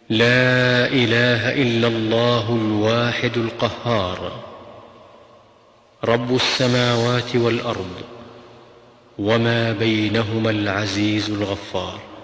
لا إله إلا الله الواحد القهار، رب السماوات والأرض وما بينهما العزيز الغفار.